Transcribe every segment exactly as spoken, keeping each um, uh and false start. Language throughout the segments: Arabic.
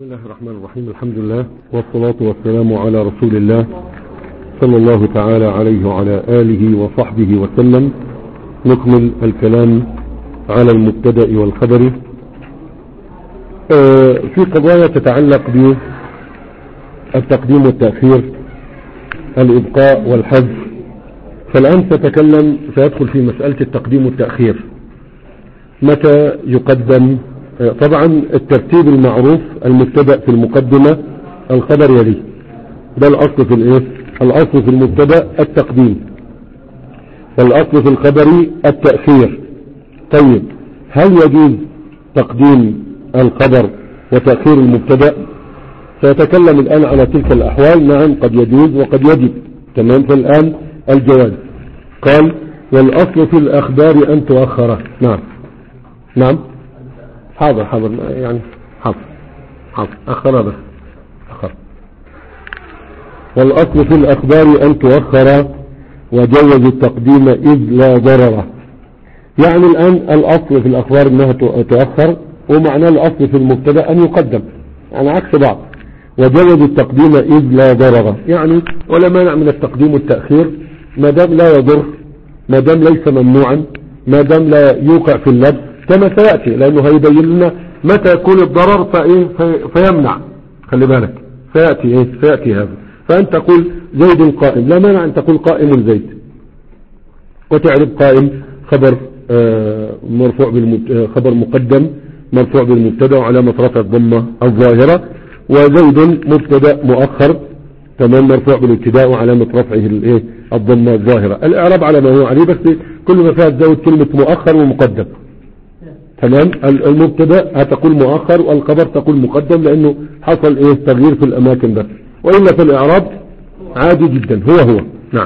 بسم الله الرحمن الرحيم. الحمد لله والصلاة والسلام على رسول الله صلى الله تعالى عليه وعلى آله وصحبه وسلم. نكمل الكلام على المبتدأ والخبر في قضايا تتعلق بالتقديم والتأخير، الإبقاء والحذف. فالآن سأتكلم سأدخل في مسألة التقديم والتأخير. متى يقدم؟ طبعا الترتيب المعروف المبتدأ في المقدمة، الخبر يليه، ده الأصل في الايه الأصل في المبتدأ التقديم، والأصل في الخبر التأخير. طيب، هل يجوز تقديم الخبر وتأخير المبتدأ؟ سأتكلم الآن على تلك الأحوال. نعم، قد يجوز وقد يجب. تمام. فالآن الجواز. قال: والأصل في الأخبار أن تؤخره. نعم نعم حاضر حاضر يعني حاضر حاضر أخر بس أخر. والأصل في الأخبار أن تؤخر وجوز التقديم إذ لا ضرر. يعني الآن الأصل في الأخبار أنها تؤخر، ومعنى الأصل في المبتدأ أن يقدم، يعني عكس بعض. وجوز التقديم إذ لا ضرر، يعني ولا مانع من التقديم والتأخير ما دام لا يضر، ما دام ليس ممنوعا، ما دام لا يوقع في اللبس، كما سيأتي، لأنه هيبين لنا متى يكون الضرر فإيه في فيمنع. خلي بالك، سيأتي إيه سيأتي هذا. فأنت تقول زيد قائم، لا مانع أن تقول قائم زيد، وتعرف قائم خبر آه مرفوع بالمبت... خبر مقدم مرفوع بالمبتدا وعلامة رفع الضمة الظاهرة، وزيد مبتدا مؤخر تمام مرفوع بالابتداء وعلامة رفعه الايه الضمة الظاهرة. الإعراب على ما هو عليه، بس كل ما فيها تزود كلمة مؤخر ومقدم. تمام. المبتدا هتقول مؤخر، والخبر تقول مقدم، لأنه حصل ايه تغيير في الأماكن بس، وإلا في الإعراب عادي جدا هو هو. نعم.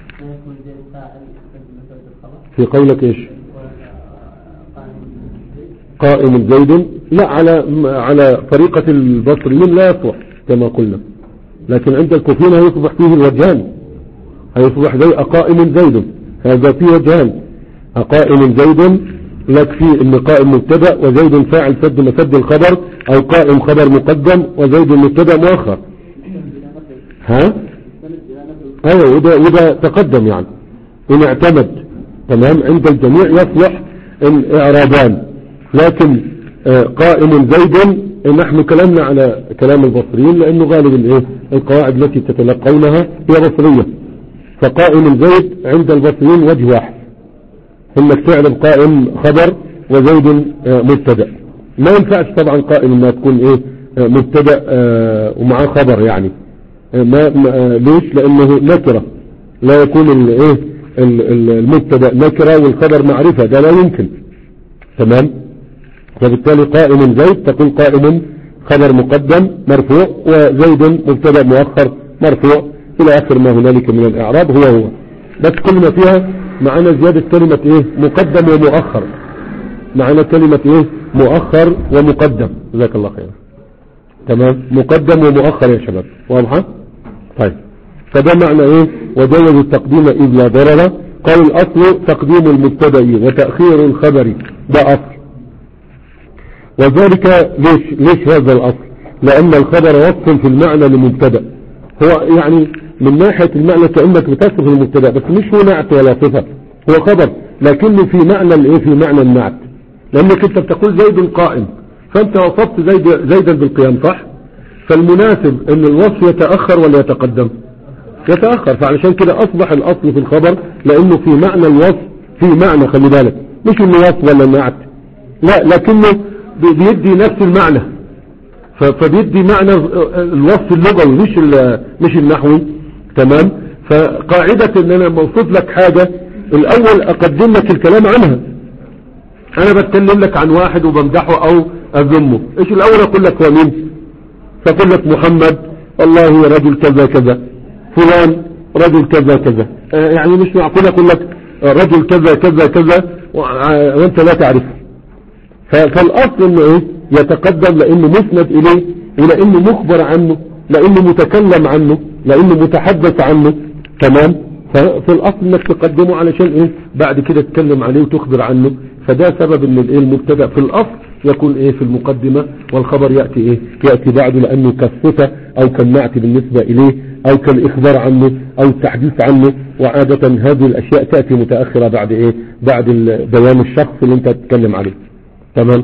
في قولك ايش؟ قائم زيد، لا، على على طريقة البصريين لا يصلح كما قلنا، لكن عند الكوفيين هيصبح فيه الوجهان، هيصبح زي أقائم زيد، هذا فيه وجهان. أقائم زيد لك فيه ان قائم مبتدا وزيد فاعل سد مسد الخبر، او قائم خبر مقدم وزيد مبتدا مؤخر. ها ايوه، وده وده تقدم يعني ان اعتمد. تمام. عند الجميع يصلح الاعرابان، لكن قائم زيد نحن كلامنا على كلام البصريين، لانه غالب الايه القواعد التي تتلقونها هي بصرية. فقائم زيد عند البصريين وجه واحد، انك تعرف قائم خبر وزيد مبتدا. ما ينفعش طبعا قائم ما تكون ايه مبتدا ومعاه خبر، يعني ما ليش؟ لانه نكره، لا يكون الايه المبتدا نكره والخبر معرفه، ده لا يمكن. تمام. فبالتالي قائم زيد تقول قائم خبر مقدم مرفوع وزيد مبتدا مؤخر مرفوع الى اخر ما هنالك من الاعراب هو هو، بس كل ما فيها معنا زيادة كلمة ايه مقدم ومؤخر، معنا كلمة ايه مؤخر ومقدم. جزاك الله خير. تمام. مقدم ومؤخر يا شباب، واضحة؟ طيب، فده معنى ايه وجوز التقديم اذ لا ضرر. قال الاصل تقديم المبتدا وتأخير الخبر، ده اصل. وذلك ليش ليش هذا الاصل؟ لان الخبر وصف في المعنى لمبتدا، هو يعني من ناحية المعنى كأنك بتصف المبتدا، بس مش هو نعت ولا صفة، هو خبر، لكنه في معنى الايه في معنى النعت، لانك انت بتقول زيد قائم، فانت وصفت زيد زيدا بالقيام، صح؟ فالمناسب ان الوصف يتأخر ولا يتقدم؟ يتأخر. فعلشان كده اصبح الاصل في الخبر، لانه في معنى الوصف، في معنى، خلي بالك، مش انه وصف ولا نعت، لا، لكنه بيدي نفس المعنى، فبيدي معنى الوصف اللغوي مش مش النحوي. تمام. فقاعدة ان انا موصف لك حاجة الاول اقدم لك الكلام عنها. انا بتكلم لك عن واحد وبمدحه او اذمه، ايش الاول اقول لك هو مين؟ فاقول لك محمد والله رجل كذا كذا، فلان رجل كذا كذا، يعني مش معقول اقول لك رجل كذا كذا كذا وانت لا تعرفه. فالاصل انه ايه يتقدم، لانه مسند اليه، ولانه مخبر عنه، لانه متكلم عنه، لانه متحدث عنه. تمام. ففي الاصل انك تقدمه علشان ايه بعد كده تتكلم عليه وتخبر عنه. فده سبب ان الايه المبتدا في الاصل يكون ايه في المقدمة، والخبر يأتي ايه يأتي بعده، لانه كالصفة او كالنعت بالنسبة اليه او كالاخبار عنه او التحديث عنه. وعادة هذه الاشياء تأتي متأخرة بعد ايه بعد بيان الشخص اللي انت تتكلم عليه. تمام.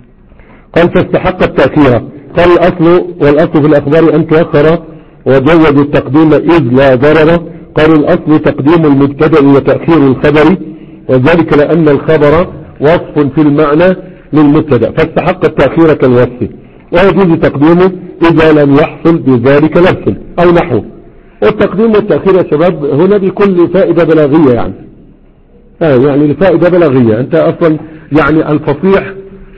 قال فاستحق التأخير. قال الاصل والاصل في الاخبار ان تؤخر وجوز التقديم اذ لا ضرر. قال الاصل تقديم المبتدأ وتأخير الخبر، وذلك لان الخبر وصف في المعنى للمبتدأ فاستحق التأخير كالوصف، ويجوز تقديمه اذا لم يحصل بذلك لبس او نحوه. والتقديم والتأخير يا شباب هنا بيكون لفائدة بلاغية، يعني آه يعني لفائدة بلاغية. انت اصلا يعني الفصيح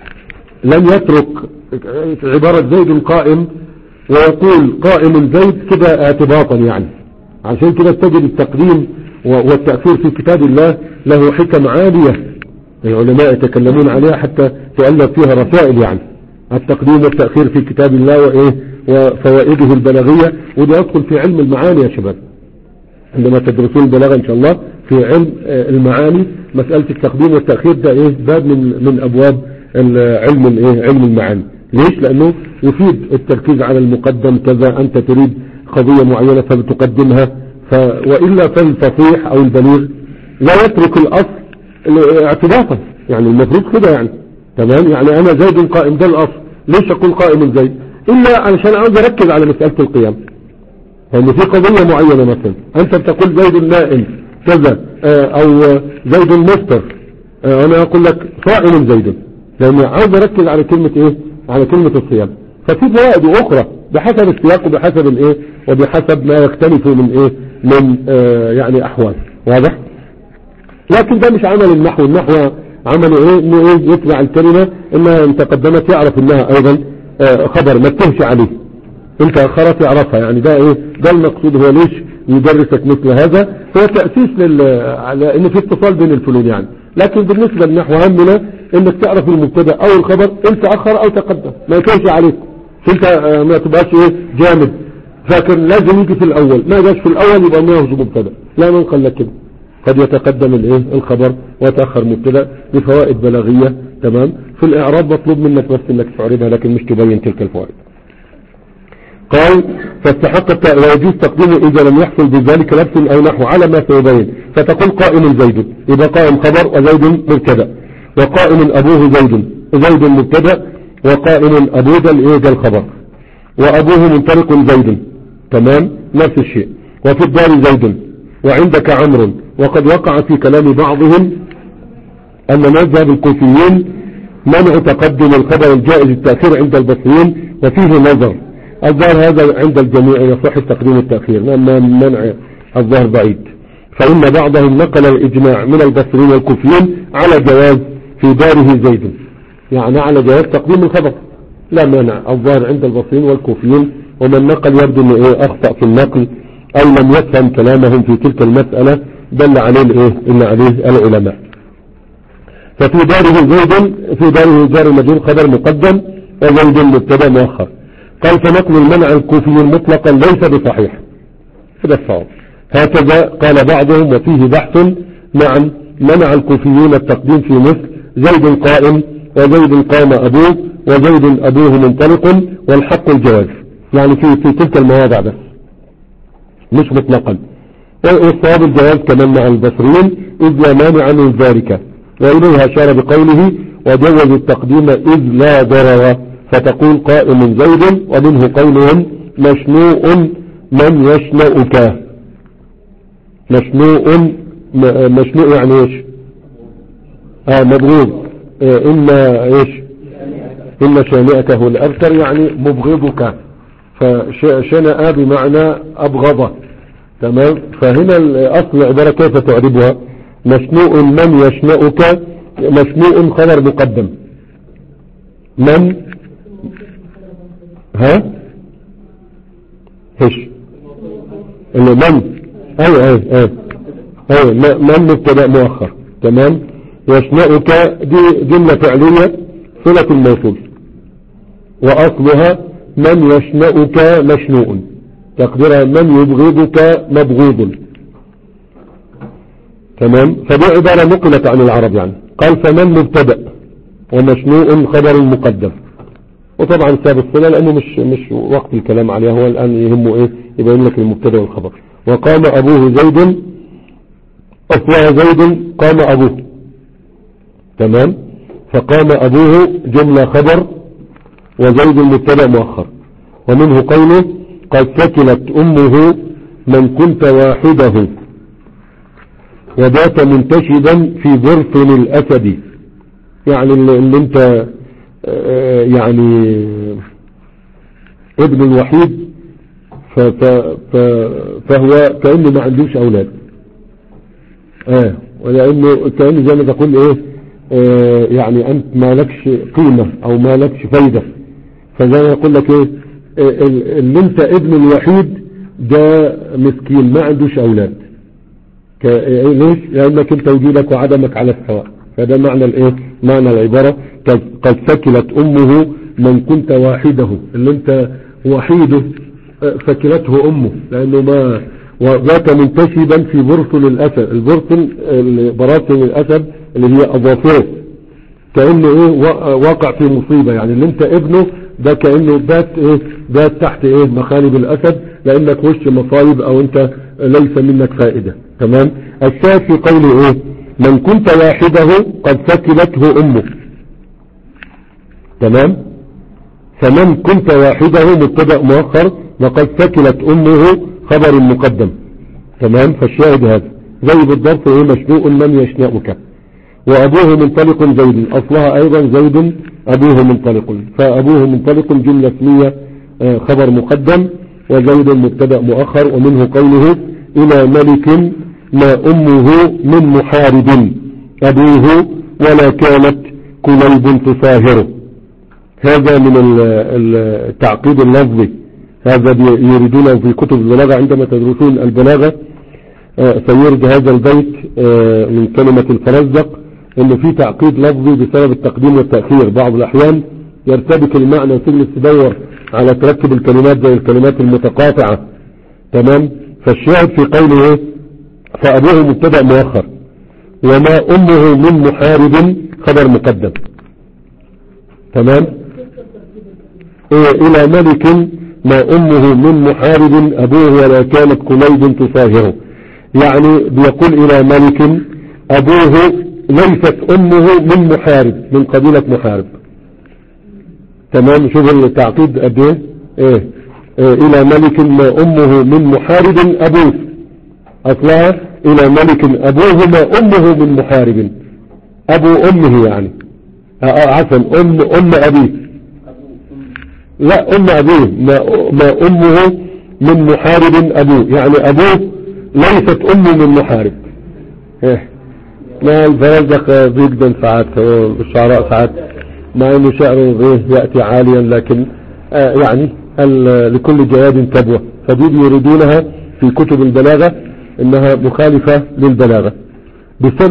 لم يترك عبارة زيد قائم ويقول قائم زيد كده اعتباطا، يعني عشان كده تجد التقديم والتأخير في كتاب الله له حكم عالية، العلماء يتكلمون عليها حتى تؤلف فيها رسائل. يعني التقديم والتأخير في كتاب الله وإيه وفوائده البلاغية، وده يدخل في علم المعاني يا شباب. عندما تدرسون البلاغة إن شاء الله في علم المعاني، مسألة التقديم والتأخير ده إيه باب من من أبواب علم الإيه علم المعاني. ليش؟ لأنه يفيد التركيز على المقدم، كذا أنت تريد قضية معينة فبتقدمها، ف وإلا فالفصيح أو البليغ لا يترك الأصل اعتباطا، يعني المفروض كده يعني. تمام. يعني أنا زيد قائم ده الأصل، ليش أقول قائم زيد إلا علشان عاوز أركز على مسألة القيام. يعني في قضية معينة مثلا أنت بتقول زيد نائم كذا أو زيد مفطر، أنا أقول لك صائم زيد، لأني عاوز أركز على كلمة إيه على كلمة الصيام. ففي فوائد أخرى بحسب السياق وبحسب الإيه وبحسب ما يختلف من إيه من آه يعني أحوال. واضح؟ لكن ده مش عمل النحو. النحو عمله ايه انه ايه يتبع الكلمة انها ان تقدمت يعرف انها ايضا آه خبر ما تهش عليه، انت اخرت يعرفها. يعني ده ايه ده المقصود. هو ليش يدرسك مثل هذا؟ هو تأسيس لل على ان في اتصال بين الفنون يعني. لكن بالنسبة للنحو همنا انك تعرف المبتدا او الخبر ان تأخر او تقدم ما يتهش عليك، انت آه ما تبقاش ايه جامد فاكر لازم يجي في الاول، ما جاش في الاول يبقى ما هو مبتدا، لا من قال لك كده. قد يتقدم الايه الخبر وتأخر مبتدا بفوائد بلاغية. تمام. في الاعراب مطلوب منك بس انك تعربها لكن مش تبين تلك الفوائد. قال فاستحق ويجوز تقديمه اذا لم يحصل بذلك لبس او نحو على ما سيبين، فتقول قائم زيد يبقى قائم خبر وزيد مبتدا، وقائم ابوه زيد زيد مبتدا، وقائم ابوه ده الايه ده الخبر، وابوه منطلق زيد. تمام. نفس الشيء. وفي الدار زيد وعندك عمرو. وقد وقع في كلام بعضهم أن مذهب الكوفيين منع تقدم الخبر الجائز التأخير عند البصريين، وفيه نظر. الظاهر هذا عند الجميع يصح التقديم والتأخير، لأن منع الظاهر بعيد. فإن بعضهم نقل الإجماع من البصريين والكوفيين على جواز في داره زيد، يعني على جواز تقديم الخبر لا مانع. الظاهر عند البصريين والكوفيين، ومن نقل يبدو أنه إيه أخطأ في النقل أو لم يفهم كلامهم في تلك المسألة، دل عليه الايه اللي عليه العلماء. ففي داره زيد في داره جار مجرور خبر مقدم وزيد مبتدا مؤخر. قال فنقل المنع الكوفي مطلقا ليس بصحيح، هذا الصواب. هكذا قال بعضهم وفيه بحث. نعم منع الكوفيون التقديم في مصر زيد قائم وزيد قام ابوه وزيد ابوه منطلق والحق الجواز، يعني في في تلك المواضع بس مش مطلقا. والصواب الجواز كمان مع البصريين إذ لا مانع من ذلك، وإليه أشار بقوله وجوز التقديم إذ لا ضرر، فتقول قائم زيد. ومنه قولهم مشنوء من يشنؤك. مشنوء مشنوء يعني ايش اه مبغوض. آه إما ايش إن شانئك هو الأبتر، يعني مبغضك. فشنأ بمعنى أبغضه. تمام. فهنا الأصل العبارة كيف تعربها؟ مشنوء من يشنؤك. مشنوء خبر مقدم. من ها هش اللي من اي اي اي اي من مبتدا مؤخر. تمام. يشنؤك دي جملة فعلية صلة الموصول، وأصلها من يشنؤك مشنوء، تقديرها من يبغضك مبغوض. تمام. فدي عبارة نقلت عن العرب يعني. قال فمن مبتدأ ومشنوء خبر مقدم. وطبعا ساب الصلة لأنه مش مش وقت الكلام عليها، هو الآن يهمه إيه يبين لك المبتدا والخبر. وقام أبوه زيد، أصلها زيد قام أبوه، تمام. فقام أبوه جملة خبر وزيد المبتدا مؤخر. ومنه قوله قد ثكلت أمه من كنت واحده وبات منتشدا في ظرف الأسد. يعني اللي انت يعني ابن الوحيد فهو كأنه ما عندوش أولاد، اه ولأنه كأنه زي ما تقول ايه اه يعني انت ما لكش قيمة او ما لكش فايدة. فزي ما يقول لك ايه اللي انت ابن الوحيد ده مسكين ما عندوش اولاد. ليش؟ لانك انت وجودك وعدمك على السواء. فده معنى الايه معنى العبارة قد ثكلت امه من كنت واحده، اللي انت وحيده ثكلته امه لانه ما وذاك منتشبا في برصل الاسد. البرصل براثن الاسد اللي هي اظافره، كأنه ايه واقع في مصيبة. يعني اللي انت ابنه ده كأنه بات ايه بات تحت ايه مخالب الاسد لانك وش مصايب او انت ليس منك فائدة، تمام. الشاهد في قوله ايه من كنت واحده قد ثكلته امه، تمام. فمن كنت واحده مبتدأ مؤخر وقد ثكلت امه خبر مقدم، تمام. فالشاهد هذا زي بالضبط ايه مشنوء من يشنأك. وابوه منطلق زيد، اصلها ايضا زيد ابوه منطلق. فابوه منطلق جملة اسمية خبر مقدم وزيد مبتدأ مؤخر. ومنه قوله الى ملك ما امه من محارب ابوه ولا كانت كليب تصاهره. هذا من التعقيد اللفظي، هذا يريدونه في كتب البلاغة عندما تدرسون البلاغة. سيرد هذا البيت من كلمة الفرزدق انه في تعقيد لفظي بسبب التقديم والتأخير. بعض الاحيان يرتبك المعنى وتجلس تدور على تركب الكلمات زي الكلمات المتقاطعة، تمام. فالشاهد في قوله ايه فابوه مبتدأ مؤخر وما امه من محارب خبر مقدم، تمام. إيه الى ملك ما امه من محارب ابوه ولا كانت كليب تصاهره. يعني بيقول الى ملك ابوه ليست امه من محارب من قبيلة محارب، تمام. شوف التعقيد قد ايه ايه, إيه الى ملك ما امه من محارب ابوه، اصلها الى ملك ابوه ما امه من محارب، ابو امه يعني عفوا ام ام ابيه، لا ام ابيه ما, ما امه من محارب ابوه، يعني ابوه ليست امه من محارب. ايه ما الفرزدق بيقدم ساعات الشعراء ساعات مع انه شعره يأتي عاليا لكن آه يعني لكل جواد كبوة. فدي يريدونها في كتب البلاغة انها مخالفة للبلاغة بسبب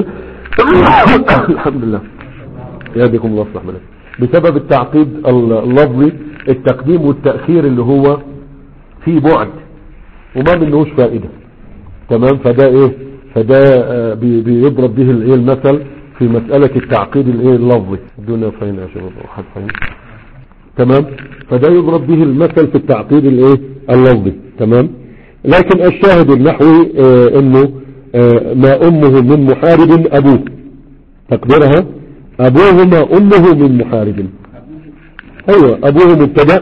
الحمد لله يهديكم الله الصحة بسبب التعقيد اللفظي التقديم والتأخير اللي هو فيه بعد وما منهوش فائدة، تمام. فده ايه فده آه بيضرب به الايه المثل في مسألة التعقيد الايه اللفظي دون فين يا شباب واحد فين، تمام. فده يضرب به المثل في التعقيد الايه اللفظي، تمام. لكن الشاهد النحوي آه انه آه ما امه من محارب ابوه، تقديرها ابوه ما امه من محارب. ايوه ابوه مبتدأ،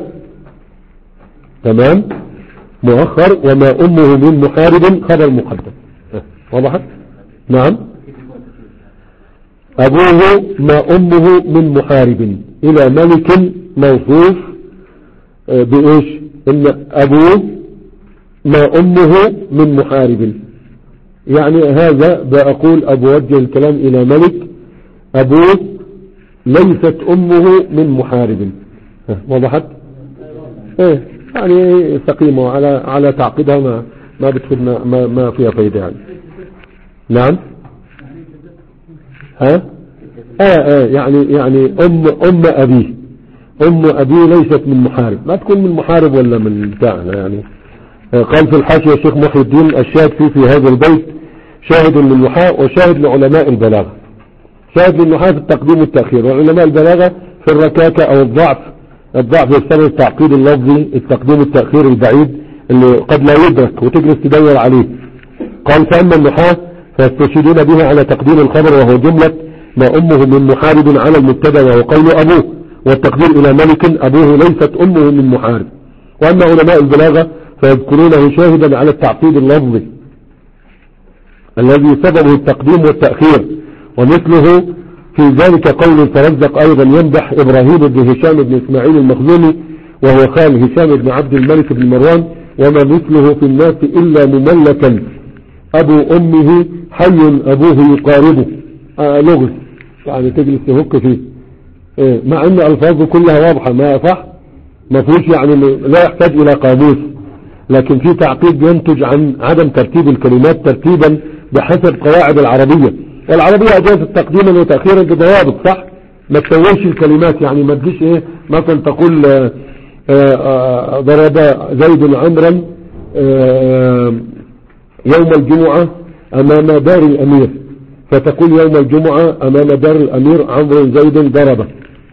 تمام مؤخر وما امه من محارب خبر مقدم. وضحت؟ نعم. ابوه ما امه من محارب الى ملك موصوف بايش ان ابوه ما امه من محارب. يعني هذا بأقول ابوجه الكلام الى ملك ابوه ليست امه من محارب. وضحت؟ ايه يعني سقيمة على على تعقيدها ما ما بتفيدنا ما, ما فيها فايدة يعني. نعم ها اه اه يعني يعني ام ام ابيه ام ابيه ليست من محارب، ما تكون من محارب ولا من بتاعنا يعني. آه قال في الحاشية الشيخ محي الدين الشاهد فيه في هذا البيت شاهد للوحاء وشاهد لعلماء البلاغة. شاهد للنحاة في التقديم والتأخير. وعلماء البلاغة في الركاكة او الضعف، الضعف يستمر التعقيد اللفظي، التقديم والتأخير البعيد اللي قد لا يدرك وتجلس تدور عليه. قال فأما النحاة فيستشهدون به على تقديم الخبر وهو جملة ما أمه من محارب على المبتدا وهو قول أبوه، والتقدير إلى ملك أبوه ليست أمه من محارب. وأما علماء البلاغة فيذكرونه شاهدا على التعقيد اللفظي الذي سببه التقديم والتأخير. ومثله في ذلك قول الفرزدق أيضا يمدح إبراهيم بن هشام بن إسماعيل المخزومي وهو خال هشام بن عبد الملك بن مروان: وما مثله في الناس إلا مملكا أبو أمه حي أبوه يقاربه. آه لغز يعني تجلس تهك فيه، إيه مع أن ألفاظه كلها واضحة ما صح ما فيهوش يعني لا يحتاج إلى قاموس، لكن في تعقيد ينتج عن عدم ترتيب الكلمات ترتيبا بحسب قواعد العربية. والعربية أجازت تقديما وتأخيرا بضوابط صح، ما تسويش الكلمات يعني ما تجيش ايه مثلا تقول آآ آآ ضرب زيد عمرا يوم الجمعة أمام دار الأمير، فتقول يوم الجمعة أمام دار الأمير عمرو زيد ضربه،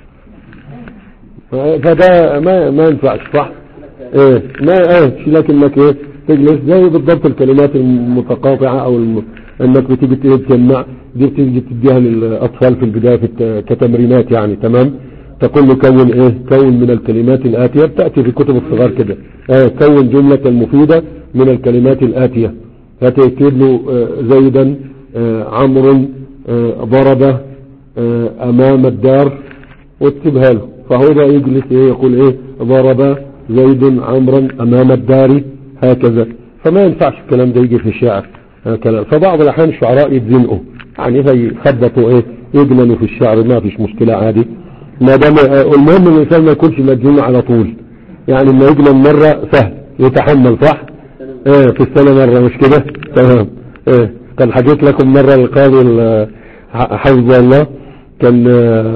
فده ما ما ينفعش صح. ايه ما ايه لكنك ايه تجلس زي بالضبط الكلمات المتقاطعة او الم... انك بتيجي تجمع دي بتيجي تديها للاطفال في البداية في كتمرينات يعني تمام. تقول له كون ايه كون من الكلمات الاتية، بتأتي في كتب الصغار كده ايه كون جملة مفيدة من الكلمات الاتية، فتكتب له اه زيدا اه عمرو اه ضربه اه امام الدار وتكتبها له، فهو بقى يجلس ايه يقول ايه ضرب زيد عمرا امام الدار هكذا. فما ينفعش الكلام ده يجي في الشعر كلام. فبعض الاحيان الشعراء يتزنقوا يعني فيخبطوا ايه يجننوا في الشعر، ما فيش مشكلة عادي ما دام. المهم ان الانسان ما يكونش مجنون على طول، يعني انه يجنن مرة سهل يتحمل صح ايه في السنة مرة مش كده تمام. ايه كان حكيت لكم مرة القاضي حفظه الله كان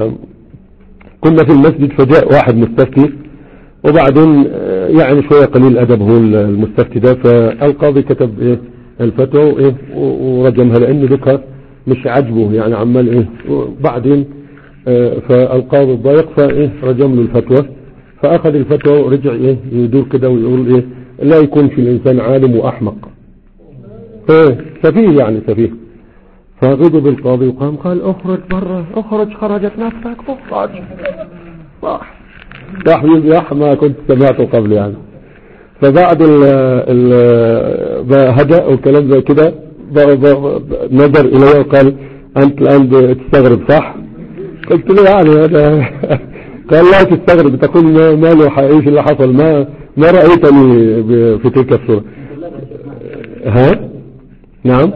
كنا في المسجد فجاء واحد مستفتي، وبعدين يعني شوية قليل أدب هو المستفتي ده، فالقاضي كتب إيه الفتوى وإيه ورجمها لأن ذكر مش عجبه يعني عمال إيه. وبعدين فالقاضي ضايق فإيه رجم له الفتوى، فأخذ الفتوى ورجع إيه يدور كده ويقول إيه لا يكون في الإنسان عالم وأحمق إيه سفيه يعني سفيه. فغضب القاضي وقام قال اخرج برا اخرج خرجت نفسك اخرج صح صح يصح ما كنت سمعته قبل يعني. فبعد ال ال هدأ والكلام زي كده نظر الي وقال انت الان تستغرب صح؟ قلت له يعني هذا قال لا تستغرب تقول ما له ايش اللي حصل ما ما رأيتني في تلك الصورة. ها نعم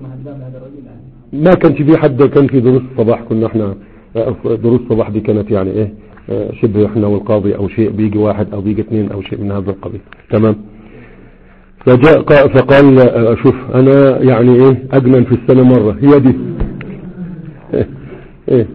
ما كانش في حد، كان في دروس الصباح كنا احنا دروس الصباح دي كانت يعني ايه شبه احنا والقاضي او شيء بيجي واحد او بيجي اثنين او شيء من هذا القبيل تمام. فجاء فقال شوف انا يعني ايه اجنن في السنة مرة هي دي ايه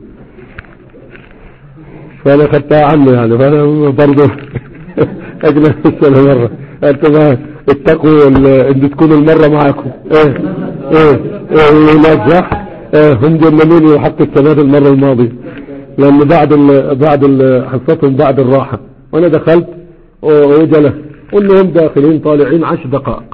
فانا خدتها عنه يعني فانا برضه اجنن في السنة مرة. انت ما اتقوا ان تكون المرة معكم ايه ايه ايه نجح ايه هم جننوني وحق السنوات المرة الماضية لان بعد ال بعد ال حصتهم بعد الراحة وانا دخلت وجلس كلهم داخلين طالعين عشر دقائق.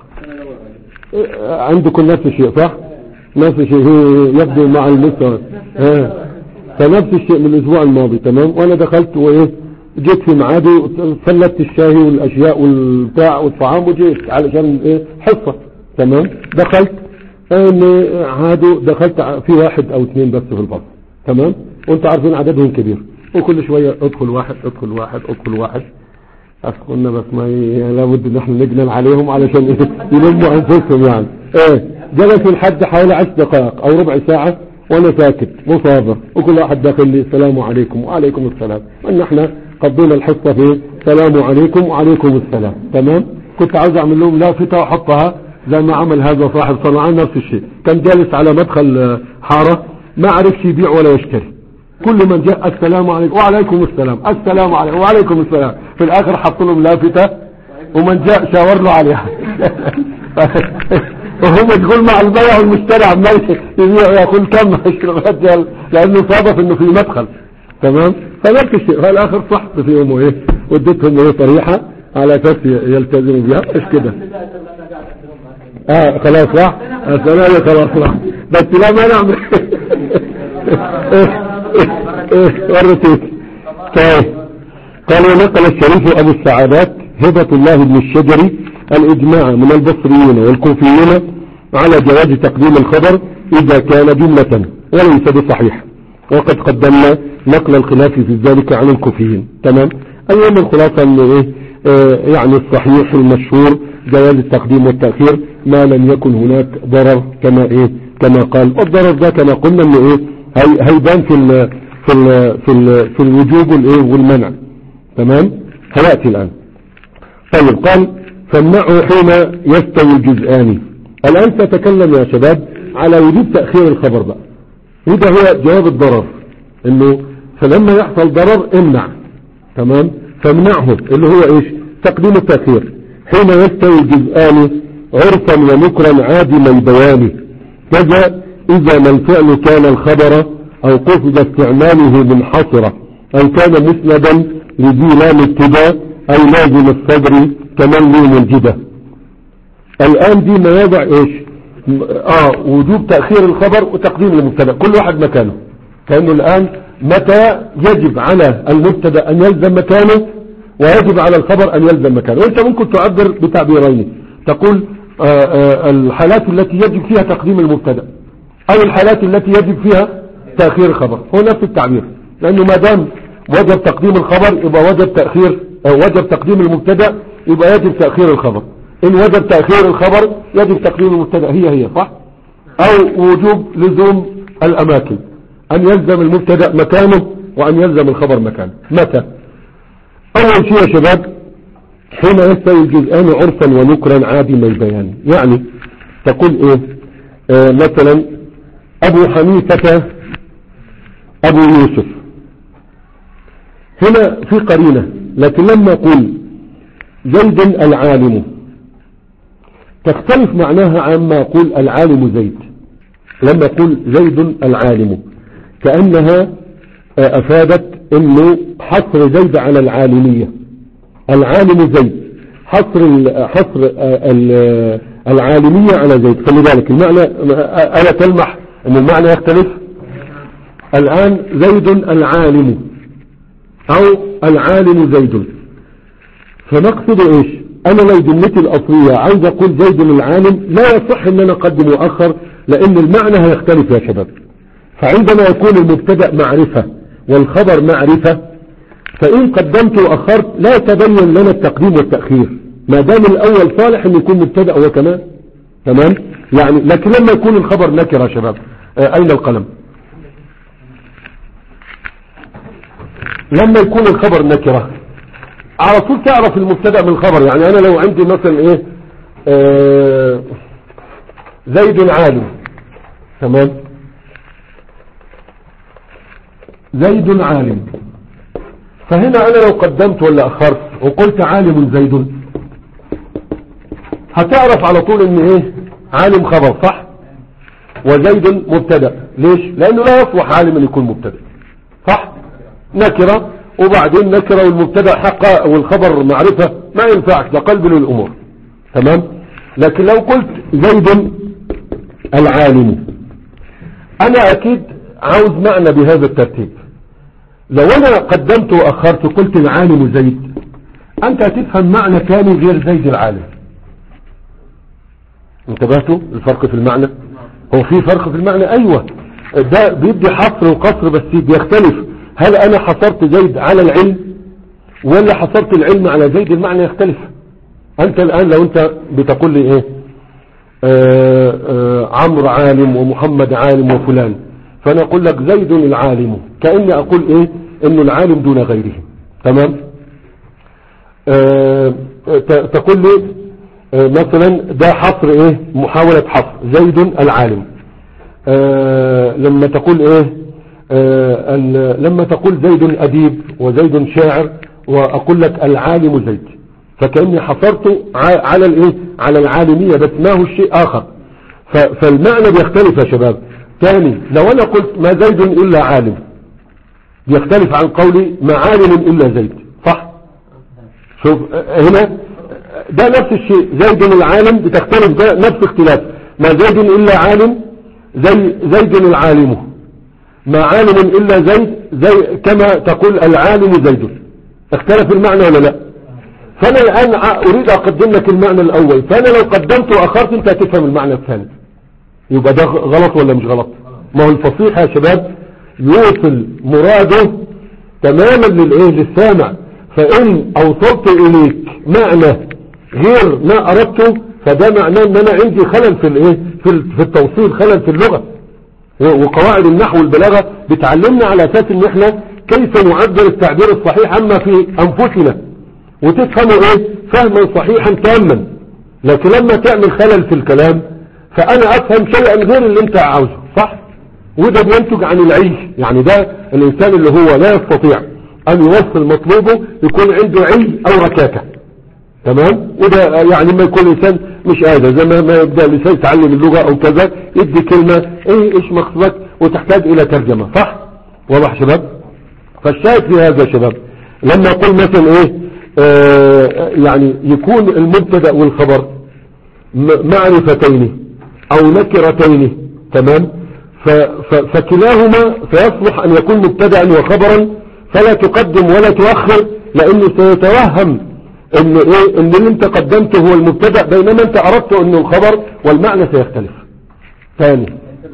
عندكم نفس الشيء صح؟ نفس الشيء هو يبدو مع المستوى اه فنفس الشيء من الاسبوع الماضي تمام. وانا دخلت وايه جيت في ميعادي وسلت الشاي والاشياء والبتاع والطعام وجيت علشان ايه حصة تمام. دخلت ان عادوا دخلت في واحد او اثنين بس في الفصل تمام، وانت عارفين عددهم كبير وكل شوية ادخل واحد ادخل واحد ادخل واحد. قلنا بس ما لابد ان احنا نجنن عليهم علشان يلموا انفسهم يعني ايه. جلسوا لحد حوالي عشر دقائق او ربع ساعة وانا ساكت مصابر وكل واحد داخل لي السلام عليكم وعليكم السلام، وان احنا قضينا الحصة في السلام عليكم وعليكم السلام تمام. كنت عاوز اعمل لهم لافتة واحطها زي ما عمل هذا صاحب صنعاء نفس الشيء، كان جالس على مدخل حارة ما عرفش يبيع ولا يشتري، كل من جاء السلام عليكم وعليكم السلام السلام عليكم وعليكم السلام، في الاخر حط لهم لافتة ومن جاء شاور له عليها وهم تقول مع البيع والمشتري عمال يبيع يقول كم هشتريات، لانه صادف انه في مدخل. تمام. فنفس الشيء فالاخر صحت فيهم ايه وديتهم ايه طريحة على اساس يلتزموا بها. ايش كده؟ اه خلاص راح الثانية خلاص راح، بس لا ما نعمل ورتيك. طيب قال ونقل الشريف ابو السعادات هبة الله بن الشجري الاجماع من البصريين والكوفيين على جواز تقديم الخبر اذا كان جملة وليس بصحيح، وقد قدمنا نقل الخلاف في ذلك عن الكوفيين. تمام. ايام الخلاصة انه ايه آه يعني الصحيح المشهور جواز التقديم والتأخير ما لم يكن هناك ضرر كما ايه كما قال. والضرر ده كما قلنا انه ايه هي هيبان في ال في ال في ال في الوجوب والايه والمنع. تمام. هيأتي الان. طيب قال فامنعه حين يستوي الجزءان. الان سأتكلم يا شباب على وجوب تأخير الخبر بقى، وده هو جواب الضرر، انه فلما يحصل ضرر امنع. تمام. فامنعه اللي هو ايش تقديم التأخير حين يستوي الجزءان عرفا ونكرا عادم البيان، كذا اذا ما الفعل كان الخبر او قصد استعماله منحصرا او كان مسندا لذي لام ابتداء او لازم الصدر كمن لين الجدة. الان دي مواضع ايش اه وجوب تأخير الخبر وتقديم المبتدا كل واحد مكانه. كأنه الان متى يجب على المبتدا ان يلزم مكانه ويجب على الخبر ان يلزم مكانه. وانت ممكن تعبر بتعبيرين، تقول آآ آآ الحالات التي يجب فيها تقديم المبتدا او الحالات التي يجب فيها تأخير الخبر، هو نفس التعبير، لانه ما دام وجب تقديم الخبر يبقى وجب تأخير أو وجب تقديم المبتدا يبقى يجب تأخير الخبر. ان وجب تأخير الخبر يجب تقديم المبتدا، هي هي صح. او وجوب لزوم الاماكن، ان يلزم المبتدا مكانه وان يلزم الخبر مكانه. متى؟ اول شيء يا شباب حين يستوي الجزءان عرفا ونكرا عادم البيان. يعني تقول ايه آه مثلا ابو حنيفة ابو يوسف، هنا في قرينة، لكن لما اقول زيد العالم تختلف معناها عما اقول العالم زيد. لما اقول زيد العالم كأنها افادت انه حصر زيد على العالمية، العالم زيد، حصر حصر العالمية على زيد. خلي بالك المعنى، الا تلمح ان المعنى يختلف. الان زيد العالم او العالم زيد، فنقصد ايش؟ انا لو جملتي الاصلية عايز اقول زيد العالم لا يصح ان انا اقدم واخر، لان المعنى هيختلف يا شباب. فعندما يكون المبتدأ معرفة والخبر معرفة، فإن قدمت وأخرت لا يتبين لنا التقديم والتأخير، ما دام الأول صالح أن يكون مبتدأ هو كمان. تمام. يعني لكن لما يكون الخبر نكرة يا شباب، آه أين القلم؟ لما يكون الخبر نكرة على طول تعرف المبتدأ من الخبر. يعني أنا لو عندي مثلا إيه آه زيد عالم، تمام، زيد عالم، فهنا انا لو قدمت ولا اخرت وقلت عالم زيد هتعرف على طول ان ايه عالم خبر صح وزيد مبتدا. ليش؟ لانه لا يصلح عالم ان يكون مبتدا صح، نكرة وبعدين نكرة والمبتدا حقا والخبر معرفة، ما ينفعش، ده قلب للامور. تمام. لكن لو قلت زيد العالم انا اكيد عاوز معنى بهذا الترتيب. لو انا قدمت واخرت قلت العالم زيد، انت هتفهم معنى ثاني غير زيد العالم. انتبهتوا الفرق في المعنى؟ هو في فرق في المعنى، ايوه، ده بيدي حصر وقصر بس بيختلف. هل انا حصرت زيد على العلم ولا حصرت العلم على زيد؟ المعنى يختلف. انت الان لو انت بتقول لي ايه آه آه عمرو عالم ومحمد عالم وفلان، فانا اقول لك زيد العالم، كأني اقول ايه انه العالم دون غيره. تمام. آه تقول لي آه مثلا ده حصر ايه، محاولة حصر زيد العالم. آه لما تقول ايه آه لما تقول زيد اديب وزيد شاعر واقول لك العالم زيد، فكأني حصرته على الايه على العالمية، بس ما هو الشيء اخر. فالمعنى بيختلف يا شباب. ثاني لو انا قلت ما زيد الا عالم بيختلف عن قولي ما عالم الا زيد، صح؟ شوف هنا ده نفس الشيء، زيد العالم بتختلف، ده نفس اختلاف، ما زيد الا عالم زي زيد العالم، ما عالم الا زيد زي كما تقول العالم زيد. اختلف المعنى ولا لا؟ فانا الان اريد اقدم لك المعنى الاول، فانا لو قدمت واخرت انت هتفهم المعنى الثاني، يبقى ده غلط ولا مش غلط؟ ما هو الفصيح يا شباب يوصل مراده تماما للايه للسامع، فان اوصلت اليك معنى غير ما اردته فده معناه ان انا عندي خلل في الايه في التوصيل، خلل في اللغة. وقواعد النحو والبلاغة بتعلمنا على اساس ان احنا كيف نعبر التعبير الصحيح عما في انفسنا، وتفهموا ايه فهما صحيحا تاما. لكن لما تعمل خلل في الكلام فانا افهم شيئا غير اللي انت عاوزه، صح؟ وده بينتج عن العيش، يعني ده الانسان اللي هو لا يستطيع ان يوصل مطلوبه يكون عنده عي او ركاكة، تمام؟ وده يعني ما يكون الانسان مش قادر، زي ما يبدأ الانسان يتعلم اللغة او كذا يدي كلمة ايه ايش مقصدك وتحتاج الى ترجمة، صح؟ واضح شباب؟ فالشاهد في هذا يا شباب لما اقول مثلا ايه آه يعني يكون المبتدأ والخبر معرفتين او نكرتين، تمام؟ فكلاهما فيصلح ان يكون مبتدأ وخبرا، فلا تقدم ولا تؤخر، لانه سيتوهم ان ايه ان اللي انت قدمته هو المبتدأ بينما انت اردت انه الخبر، والمعنى سيختلف. ثاني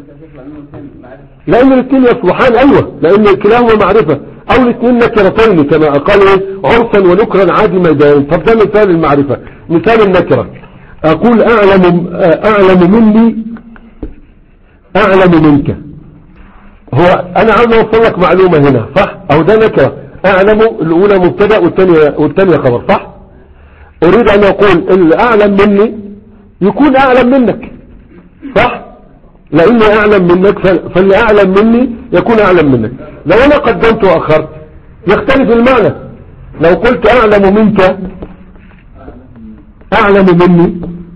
لان الاثنين يصلحان، ايوه لان كلاهما معرفة، او الاثنين نكرتين كما قالوا عرفا ونكرا عادي ميدان. طب ده مثال المعرفة. مثال النكرة اقول اعلم اعلم مني اعلم منك، هو انا عاوز اوصل لك معلومة هنا، صح؟ او ده نكرة، اعلم الاولى مبتدأ والثانية والثانية خبر، صح؟ اريد ان اقول اللي اعلم مني يكون اعلم منك، صح؟ لاني اعلم منك فاللي اعلم مني يكون اعلم منك. لو انا قدمت واخرت يختلف المعنى. لو قلت اعلم منك اعلم مني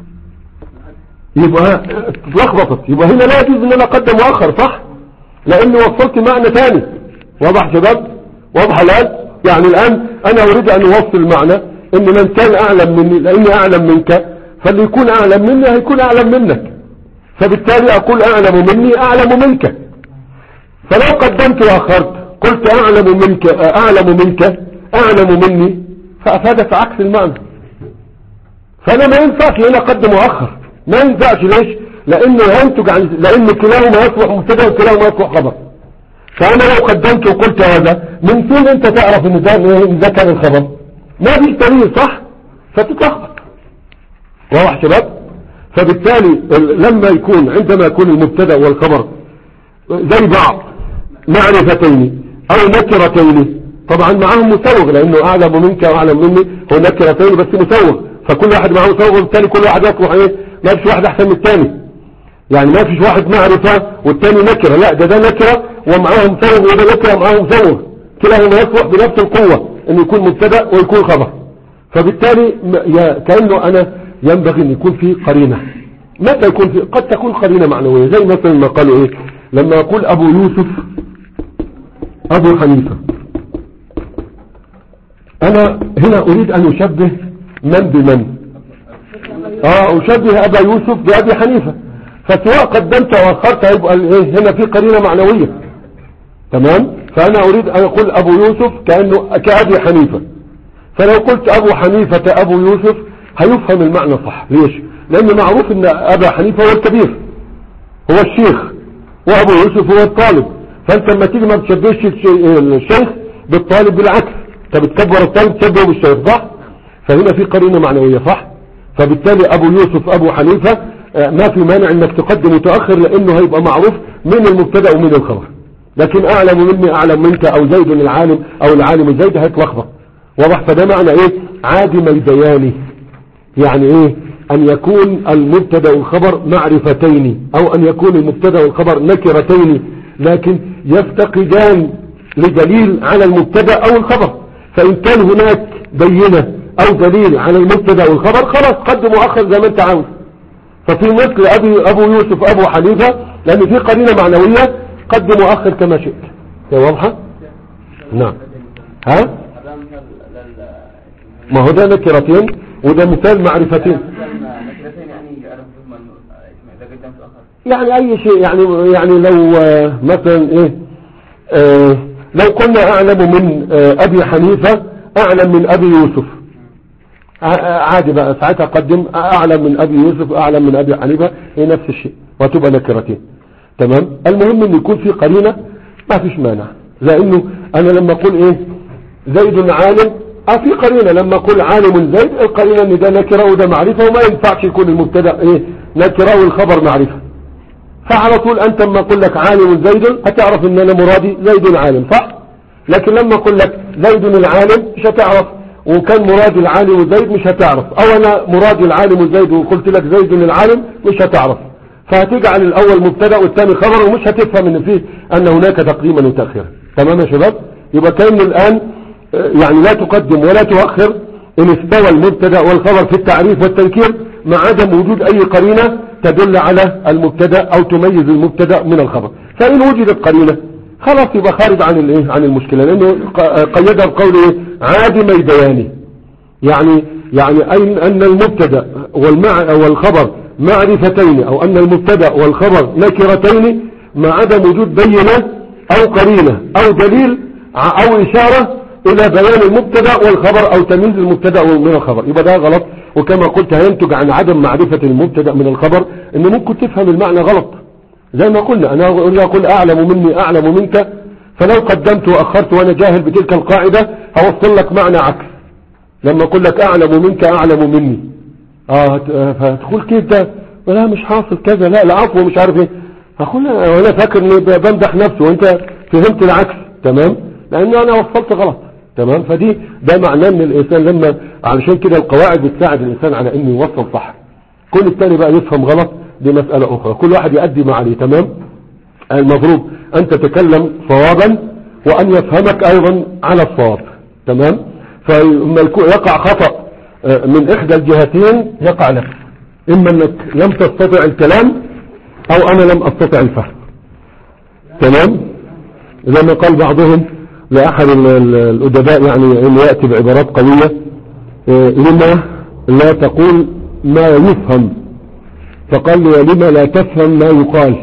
يبقى اتلخبطت، يبقى هنا لا يجوز ان انا اقدم واخر، صح؟ لاني وصلت معنى ثاني. واضح شباب؟ واضح الان؟ يعني الان انا اريد ان اوصل معنى ان من كان اعلم مني لاني اعلم منك فاللي يكون اعلم مني هيكون اعلم منك، فبالتالي اقول اعلم مني اعلم منك. فلو قدمت واخرت قلت اعلم منك اعلم منك اعلم مني فافادت عكس المعنى. فانا ما ينفعش هنا اقدم واخر، ما ينفعش. ليش؟ لانه ينتج عن لان كلاهما يصلح مبتدا وكلاهما يصلح خبر. فانا لو قدمت وقلت هذا من فين انت تعرف ان ده كان الخبر؟ ما فيش دليل، صح؟ فتتلخبط. واضح شباب؟ فبالتالي لما يكون عندما يكون المبتدا والخبر زي بعض معرفتين او نكرتين، طبعا معهم مسوغ لانه اعلم منك واعلم مني هو نكرتين بس مسوغ، فكل واحد معه مسوغ وبالتالي كل واحد يصلح ايه؟ ما فيش واحد احسن من الثاني، يعني ما فيش واحد معرفة والثاني نكرة، لا ده ده نكرة ومعاه مسوغ وده نكرة ومعاه مسوغ، كلاهما يصلح بنفس القوة انه يكون مبتدا ويكون خبر. فبالتالي كأنه انا ينبغي ان يكون في قرينة. متى يكون في؟ قد تكون قرينة معنوية، زي مثلا ما قالوا ايه لما اقول ابو يوسف ابو حنيفة، انا هنا اريد ان اشبه من بمن، اه اشبه ابا يوسف بابي حنيفة، فسواء قدمت واخرت هيبقى ايه هنا في قرينة معنوية، تمام؟ فانا اريد ان اقول ابو يوسف كأنه كأبي حنيفة، فلو قلت ابو حنيفة ابو يوسف هيفهم المعنى صح. ليش؟ لان معروف ان ابا حنيفة هو الكبير هو الشيخ وابو يوسف هو الطالب، فانت لما تيجي ما بتشبهش الشيخ بالطالب، بالعكس انت بتكبر الطالب تشبهه بالشيخ، صح؟ فهنا في قرينة معنوية، صح؟ فبالتالي ابو يوسف ابو حنيفة ما في مانع انك تقدم وتأخر لانه هيبقى معروف من المبتدا ومن الخبر. لكن اعلم مني اعلم منك او زيد العالم او العالم زيد هيتلخبط. واضح؟ فده معنى ايه عادم البيان، يعني ايه ان يكون المبتدا والخبر معرفتين او ان يكون المبتدا والخبر نكرتين لكن يفتقدان لدليل على المبتدا او الخبر. فان كان هناك بينة او دليل على المبتدا والخبر خلاص قدم واخر زي ما انت عاوز. ففي مثل أبي أبو يوسف أبو حنيفة لأن في قرينة معنوية قدم وأخر كما شئت. هي واضحة؟ نعم. ها؟ ما هو ده نكرتين وده مثال معرفتين. يعني أي شيء يعني يعني لو مثلا إيه آه لو قلنا أعلم من آه أبي حنيفة أعلم من أبي يوسف عادي بقى ساعتها قدم أعلم من أبي يوسف أعلم من أبي حنيفة هي نفس الشيء وتبقى نكرتين. تمام. المهم أن يكون في قرينة ما فيش مانع. لأنه أنا لما أقول إيه زيد عالم اه في قرينة لما أقول عالم زيد القرينة أن ده نكرة وده معرفة وما ينفعش يكون المبتدأ إيه نكرة والخبر معرفة. فعلى طول أنت لما أقول لك عالم زيد هتعرف أن أنا مرادي زيد عالم صح. لكن لما أقول لك زيد العالم مش هتعرف وكان مرادي العالم زيد مش هتعرف او انا مرادي العالم زيد وقلت لك زيد العالم مش هتعرف. فهتجعل الاول مبتدا والثاني خبر ومش هتفهم ان فيه ان هناك تقديما وتاخيرا. تمام يا شباب. يبقى كان الان يعني لا تقدم ولا تؤخر ان استوى المبتدا والخبر في التعريف والتنكير مع عدم وجود اي قرينه تدل على المبتدا او تميز المبتدا من الخبر. فان وجدت قرينه خلاص يبقى خارج عن الايه عن المشكله لانه قيدها بقول ايه عادم بياني. يعني يعني ان المبتدا والمع والخبر معرفتين او ان المبتدا والخبر نكرتين مع عدم وجود بينه او قرينه او دليل او اشاره الى بيان المبتدا والخبر او تمييز المبتدا من الخبر. يبقى ده غلط. وكما قلت هينتج عن عدم معرفه المبتدا من الخبر ان ممكن تفهم المعنى غلط. زي ما قلنا انا اقول اعلم مني اعلم منك فلو قدمت واخرت وانا جاهل بتلك القاعدة هوصل لك معنى عكس. لما اقول لك اعلم منك اعلم مني اه فتقول كيف ده لا مش حاصل كذا لا العفو مش عارف ايه هقول وانا فاكر اني بمدح نفسي وانت فهمت العكس. تمام. لان انا وصلت غلط. تمام. فدي ده معناه ان الانسان لما علشان كده القواعد بتساعد الانسان على انه يوصل صح. كل الثاني بقى يفهم غلط دي مسألة اخرى. كل واحد يؤدي ما عليه. تمام. المفروض ان تتكلم صوابا وان يفهمك ايضا على الصواب. تمام. فلما يقع خطأ من احدى الجهتين يقع لك اما انك لم تستطع الكلام او انا لم استطع الفهم. تمام. زي ما قال بعضهم لاحد الادباء يعني انه يأتي بعبارات قوية لما لا تقول ما يفهم فقال لي لما لا تفهم ما يقال.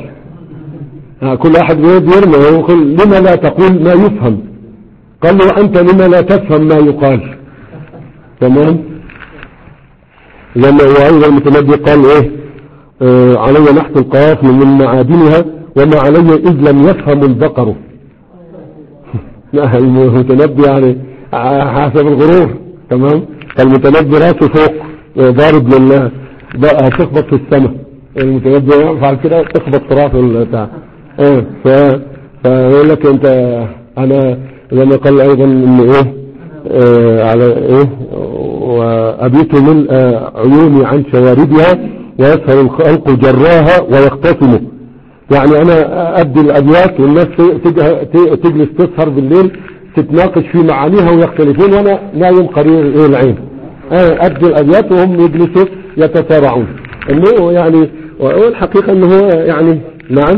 كل واحد بيرمي ويقول لما لا تقول ما يفهم قال له أنت لما لا تفهم ما يقال. تمام. لما وأيضا المتنبي قال إيه آه علي نحت القواف من معادنها وما علي إذ لم يفهم البقر. المتنبي يعني حسب الغرور. تمام. فالمتنبي راسه فوق ضارب لله بقى هتخبط في السماء. المتنبي يفعل كده تخبط في راسه بتاع ايه ف فيقول لك انت انا لما قال ايضا ان ايه اه على ايه وابيت من عيوني عن شواردها ويسهر الخلق جراها ويختصموا. يعني انا ادي الابيات والناس تجلس تسهر بالليل تتناقش في معانيها ويختلفون وانا نايم قرير ايه العين اه ادي الابيات وهم يجلسوا يتسارعون. انه يعني والحقيقة انه هو يعني نعم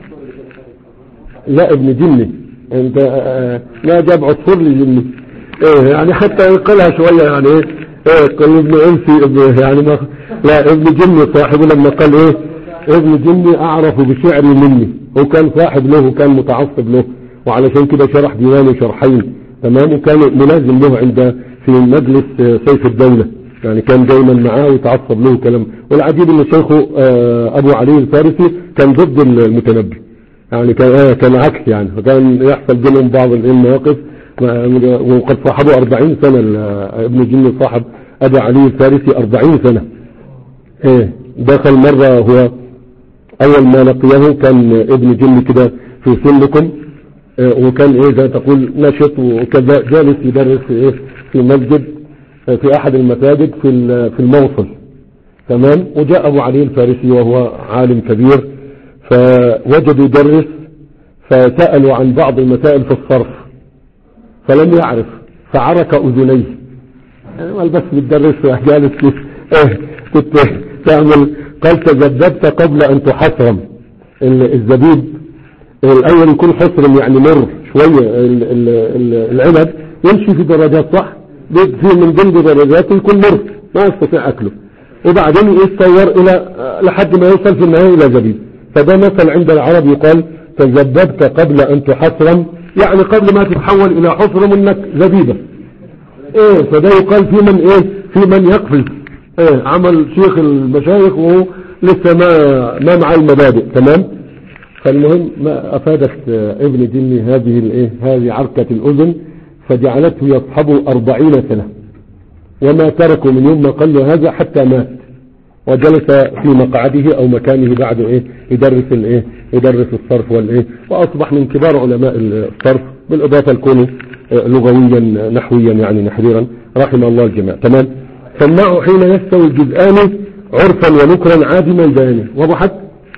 لا ابن جني انت لا جاب عصفور لي جني ايه يعني حتى ينقلها شوية يعني ايه ايه قال ابن انسي ابن يعني ما لا ابن جني صاحبه لما قال ايه ابن جني اعرف بشعري مني. هو كان صاحب له وكان متعصب له وعلشان كده شرح ديوانه شرحين. تمام. وكان ملازم له عند في مجلس سيف الدولة يعني كان دايما معاه ويتعصب له كلام. والعجيب ان شيخه ابو علي الفارسي كان ضد المتنبي يعني كان آه كان عكس يعني فكان يحصل بينهم بعض المواقف. وقد صاحبوا أربعين سنة ابن جني صاحب ابو علي الفارسي أربعين سنة. ايه دخل مرة هو اول ما لقيه كان ابن جني كده في سنكم إيه وكان ايه زي تقول نشط وكذا جالس يدرس في ايه في مسجد في احد المساجد في في الموصل. تمام. وجاء ابو علي الفارسي وهو عالم كبير فوجد يدرس فسألوا عن بعض المسائل في الصرف فلم يعرف فعرك اذنيه. يعني بس بتدرس جالس كيف ايه كنت تعمل قال تجددت قبل ان تحصرم. الزبيب الاول يكون حصرم يعني مر شوية، العنب يمشي في درجات صح، في من ضمن درجاته يكون مر ما يستطيع اكله، وبعدين يتطور الى لحد ما يوصل في النهاية الى زبيب. فده مثل عند العرب يقال تجددت قبل ان تحصرم، يعني قبل ما تتحول الى حصرم انك زبيبة. ايه فده يقال في من ايه في من يقفز، ايه عمل شيخ المشايخ وهو لسه ما ما مع المبادئ تمام. فالمهم ما افادت ابن جني هذه الايه هذه عركة الاذن فجعلته يصحبه أربعين سنة، وما تركوا من يوم ما قال له هذا حتى مات، وجلس في مقعده او مكانه بعد ايه يدرس الايه يدرس الصرف والايه، واصبح من كبار علماء الصرف بالاضافة لكونه لغويا نحويا يعني نحريرا رحم الله الجميع تمام. سمعوا حين يستوي الجزءان عرفا ونكرا عادما البيان. وضحت.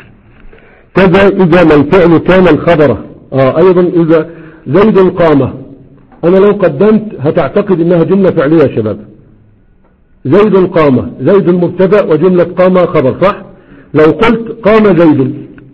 كذا اذا ما الفعل كان الخبر. اه ايضا اذا زيد قامة، انا لو قدمت هتعتقد انها جملة فعلية يا شباب. زيد قامة، زيد المبتدا وجملة قامة خبر صح. لو قلت قام زيد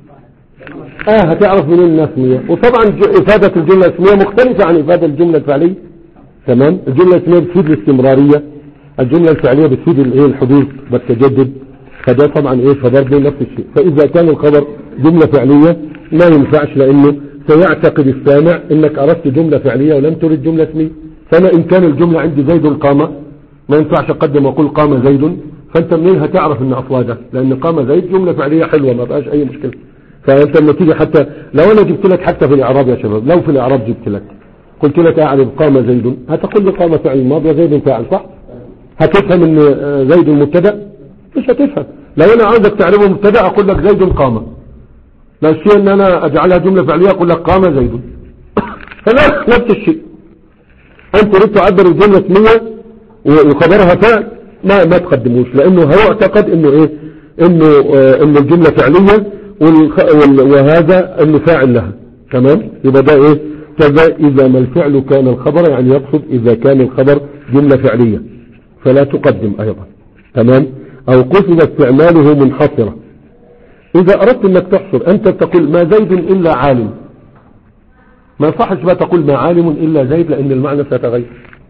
اه هتعرف منين الاسمية. وطبعا افادة الجملة الاسمية مختلفة عن افادة الجملة الفعلية تمام. الجملة الاسمية بتفيد الاستمرارية، الجملة الفعلية بتفيد الايه الحدوث والتجدد، فده طبعا ايه فبرضه نفس الشيء. فاذا كان الخبر جملة فعلية ما ينفعش، لانه سيعتقد السامع انك اردت جملة فعلية ولم ترد جملة اسمية. فانا ان كان الجملة عندي زيد قامة ما ينفعش اقدم واقول قام زيد، فانت منين هتعرف ان اصلها ده؟ لان قام زيد جملة فعلية حلوة ما بقاش اي مشكلة. فانت لما تيجي حتى لو انا جبت لك حتى في الاعراب يا شباب، لو في الاعراب جبت لك قلت لك اعرب قام زيد هتقول لي قام فعل ماضي زيد فاعل صح. هتفهم ان زيد المبتدا؟ مش هتفهم. لو انا عاوزك تعرفه مبتدا اقول لك زيد قام، لا الشيء ان انا اجعلها جملة فعلية اقول لك قام زيد فلا نفس الشيء. انت تريد تعبر الجملة اسمية وخبرها فعل ما ما تقدموش، لانه هو اعتقد انه ايه انه آه انه الجملة فعلية وهذا انه فاعل لها تمام. يبقى ده ايه كذا اذا ما الفعل كان الخبر، يعني يقصد اذا كان الخبر جملة فعلية فلا تقدم ايضا تمام. او قصد استعماله منحصرة. اذا اردت انك تحصر انت تقول ما زيد الا عالم، ما صحش بقى تقول ما عالم الا زيد لان المعنى سيتغير.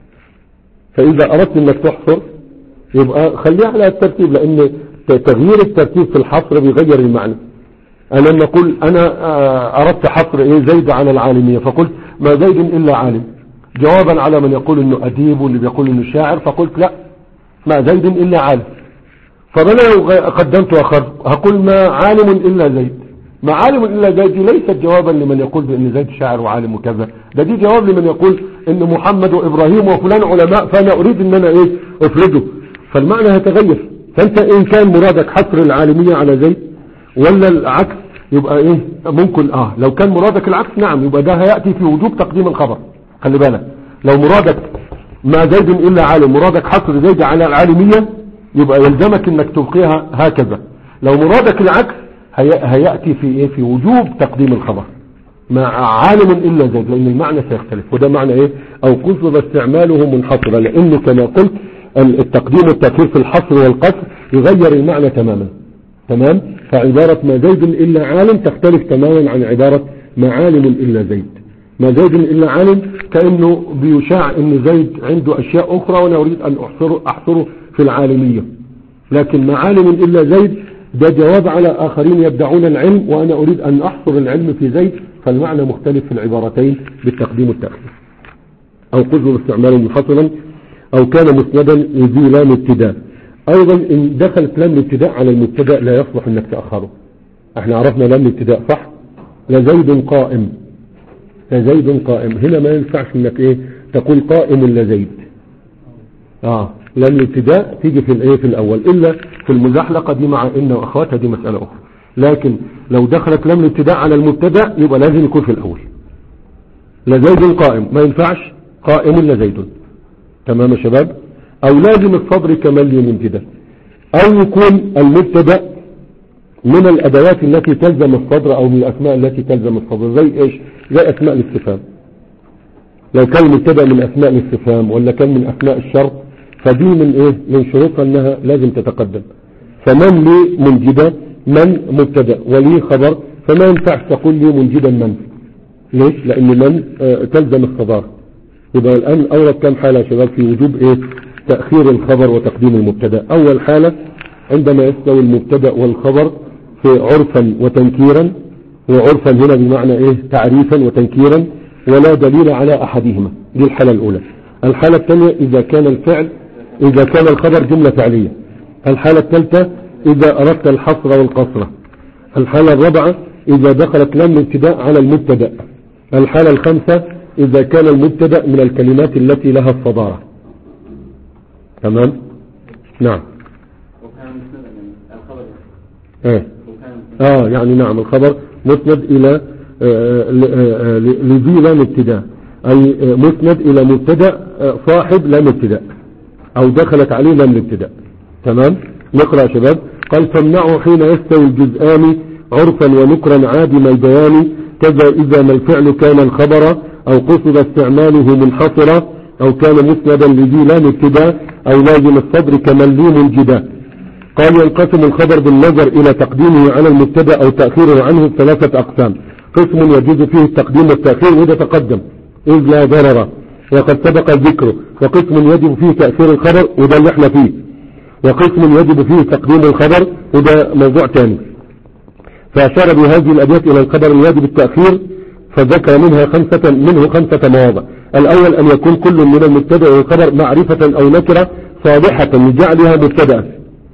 فاذا اردت انك تحصر يبقى خليها على الترتيب، لان تغيير الترتيب في الحصر بيغير المعنى. انا لما اقول انا اردت حصر ايه زيد على العالمية فقلت ما زيد الا عالم جوابا على من يقول انه اديب واللي بيقول انه شاعر، فقلت لا ما زيد الا عالم. فانا لو قدمت واخرت هقول ما عالم الا زيد. ما عالم الا زيد دي ليست جوابا لمن يقول بان زيد شاعر وعالم وكذا، ده دي جواب لمن يقول ان محمد وابراهيم وفلان علماء فانا اريد ان انا ايه افرده، فالمعنى هيتغير. فانت ان كان مرادك حصر العالمية على زيد ولا العكس يبقى ايه ممكن اه لو كان مرادك العكس نعم يبقى ده هيأتي في وجوب تقديم الخبر. خلي بالك لو مرادك ما زيد الا عالم مرادك حصر زيد على العالمية يبقى يلزمك انك تبقيها هكذا. لو مرادك العكس هيأتي في ايه في وجوب تقديم الخبر مع عالم الا زيد، لان المعنى سيختلف. وده معنى ايه او قصد استعماله منحصرا، لانه كما قلت التقديم والتأخير في الحصر والقصر يغير المعنى تماما تمام. فعبارة ما زيد الا عالم تختلف تماما عن عبارة ما عالم الا زيد. ما زيد الا عالم كأنه بيشاع ان زيد عنده اشياء اخرى وانا اريد ان احصره, أحصره في العالمية، لكن ما عالم الا زيد ده جواب على اخرين يدعون العلم وانا اريد ان احصر العلم في زيد، فالمعنى مختلف في العبارتين بالتقديم والتأخير. او قصد استعماله منفصلا او كان مسندا ذي لام ابتداء. ايضا ان دخلت لام الابتداء على المبتدا لا يصلح انك تأخره. احنا عرفنا لام الابتداء صح. لزيد قائم، لزيد قائم هنا ما ينفعش انك ايه تقول قائم لزيد. اه لام الابتداء تيجي في الايه في الاول الا في المزحلقه دي مع ان واخواتها دي مسألة اخرى، لكن لو دخلت لام الابتداء على المبتدا يبقى لازم يكون في الاول. لزيد قائم ما ينفعش قائم لزيد تمام يا شباب. او لازم الصدر كملي منجدا، او يكون المبتدا من الادوات التي تلزم الصدر او من الاسماء التي تلزم الصدر. زي ايش؟ زي اسماء الاستفهام. لو كان المبتدا من اسماء الاستفهام ولا كان من اسماء الشرط فدي من ايه من شروطها انها لازم تتقدم. فمن لي منجدة، من مبتدأ ولي خبر، فما ينفعش تقول لي منجدا من. ليش؟ لأن من آه تلزم الصدارة. يبقى الآن أورد كم حالة يا شباب في وجوب إيه تأخير الخبر وتقديم المبتدأ. أول حالة عندما يستوي المبتدأ والخبر في عرفا وتنكيرا، وعرفا هنا بمعنى إيه تعريفا وتنكيرا، ولا دليل على أحدهما. دي الحالة الأولى. الحالة الثانية إذا كان الفعل إذا كان الخبر جملة فعلية. الحالة الثالثة إذا أردت الحصر والقصر. الحالة الرابعة إذا دخلت لام الابتداء على المبتدأ. الحالة الخامسة إذا كان المبتدأ من الكلمات التي لها الصدارة. تمام؟ نعم. ايه اه يعني نعم الخبر مسند الى لذي لام ابتداء، اي مسند الى مبتدأ صاحب لام ابتداء او دخلت عليه لام الابتداء. تمام. نقرأ يا شباب. قال فامنعوا حين يستوي الجزآن عرفا ونكرا عادم البيان، كذا اذا ما الفعل كان الخبر او قصد استعماله منحصرا او كان مسندا لذي لام ابتداء او لازم الصدر كمن لي منجدا. قال ينقسم الخبر بالنظر إلى تقديمه على المبتدأ أو تأخيره عنه ثلاثة أقسام. قسم يجوز فيه التقديم والتأخير وده تقدم إذ لا ضرر وقد سبق ذكره، وقسم يجب فيه تأخير الخبر وده اللي احنا فيه، وقسم يجب فيه تقديم الخبر وده موضوع تاني. فأشار بهذه الأبيات إلى الخبر الواجب التأخير فذكر منها خمسة منه خمسة مواضع. الأول أن يكون كل من المبتدأ والخبر معرفة أو نكرة صالحة لجعلها مبتدأ،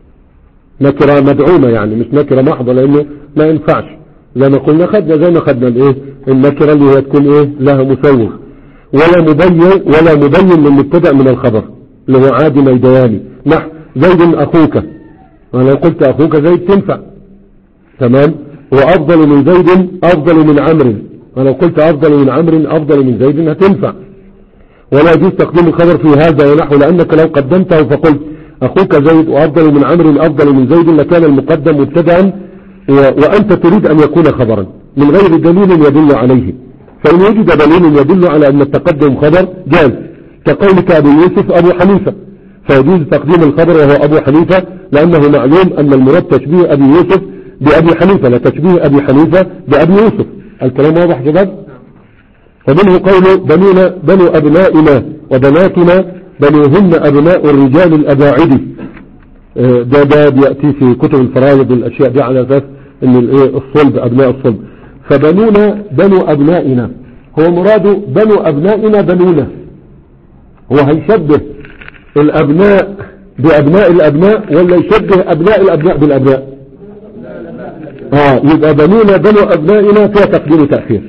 نكرة مدعومة يعني مش نكرة محضة، لأنه ما ينفعش زي ما قلنا خدنا زي ما خدنا الايه النكرة اللي هي تكون ايه لها مسوغ، ولا مبين ولا مبين للمبتدأ من الخبر اللي هو عادي ميداني. نحو زيد أخوك، أنا قلت أخوك زيد تنفع. تمام. وأفضل من زيد أفضل من عمرو، أنا قلت أفضل من عمرو أفضل من زيد هتنفع. ولا يجوز تقديم الخبر في هذا ونحو، لأنك لو قدمته فقلت أخوك زيد وأفضل من عمرو أفضل من زيد لكان المقدم مبتدأ و... وأنت تريد أن يكون خبرا من غير دليل يدل عليه. فإن وجد دليل يدل على أن التقدم خبر جاز، كقولك أبو يوسف أبو حنيفة، فيجوز تقديم الخبر وهو أبو حنيفة، لأنه معلوم أن المراد تشبيه أبي يوسف بأبي حنيفة لا تشبيه أبي حنيفة بأبي يوسف. الكلام واضح شباب؟ فمنه قوله بنونا بنو أبنائنا وبناتنا بنوهن أبناء الرجال الأباعد. ده ده بيأتي في كتب الفرائض والأشياء دي على أساس أن الصلب أبناء الصلب. فبنونا بنو أبنائنا، هو مراده بنو أبنائنا بنونا، هو هيشبه الأبناء بأبناء الأبناء ولا يشبه أبناء الأبناء بالأبناء؟ آه يبقى بنونا بنو أبنائنا فيها تقديم وتأخير.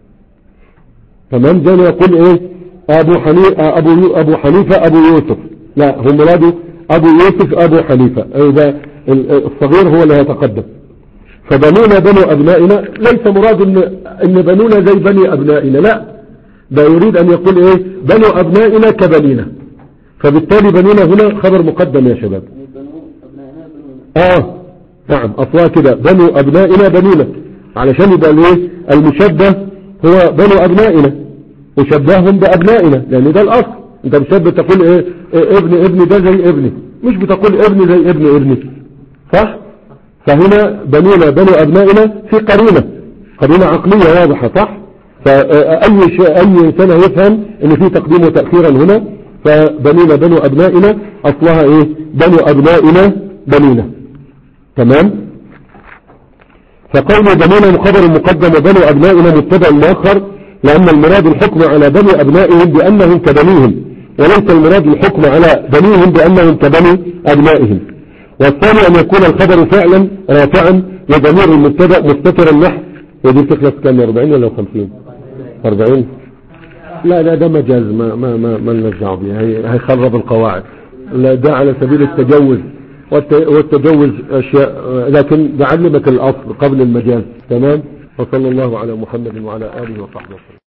تمام. زي ما يقول إيه أبو حنيفة أبو يو أبو حنيفة أبو يوسف، لا هم مراده أبو يوسف أبو حنيفة، إذا الصغير هو اللي هيتقدم. فبنونا بنو أبنائنا ليس مراد إن إن بنونا زي بني أبنائنا، لا ده يريد أن يقول إيه بنو أبنائنا كبنينا، فبالتالي بنونا هنا خبر مقدم يا شباب. آه نعم أصلا كده بنو أبنائنا بنونا، علشان يبقى الإيه المشبه هو بنو أبنائنا وشبههم بأبنائنا، لأن ده الأصل. أنت مشبه تقول إيه, إيه ابن ابني ده زي ابني، مش بتقول ابني زي ابن ابني، صح؟ فهنا بنونا بنو أبنائنا في قرينة قرينة عقلية واضحة، صح؟ فأي شيء أي إنسان يفهم إن في تقديم وتأخيرا هنا. فبنونا بنو أبنائنا أصلها إيه بنو أبنائنا بنونا. تمام. فقوله بنونا خبر مقدم وبنو أبنائنا مبتدأ مؤخر، لأن المراد الحكم على بني أبنائهم بأنهم كبنيهم، وليس المراد الحكم على بنيهم بأنهم كبني أبنائهم. والثاني أن يكون الخبر فعلا رافعا وضمير المبتدأ مستترا نحو. ودي تخلص كام أربعين ولا خمسين؟ أربعين. لا لا ده مجاز ما ما ما ما نرجع به، هيخرب القواعد. لا ده على سبيل التجوز، والتجوز أشياء، لكن بعلمك الأصل قبل المجاز. تمام. وصلى الله على محمد وعلى آله وصحبه وسلم.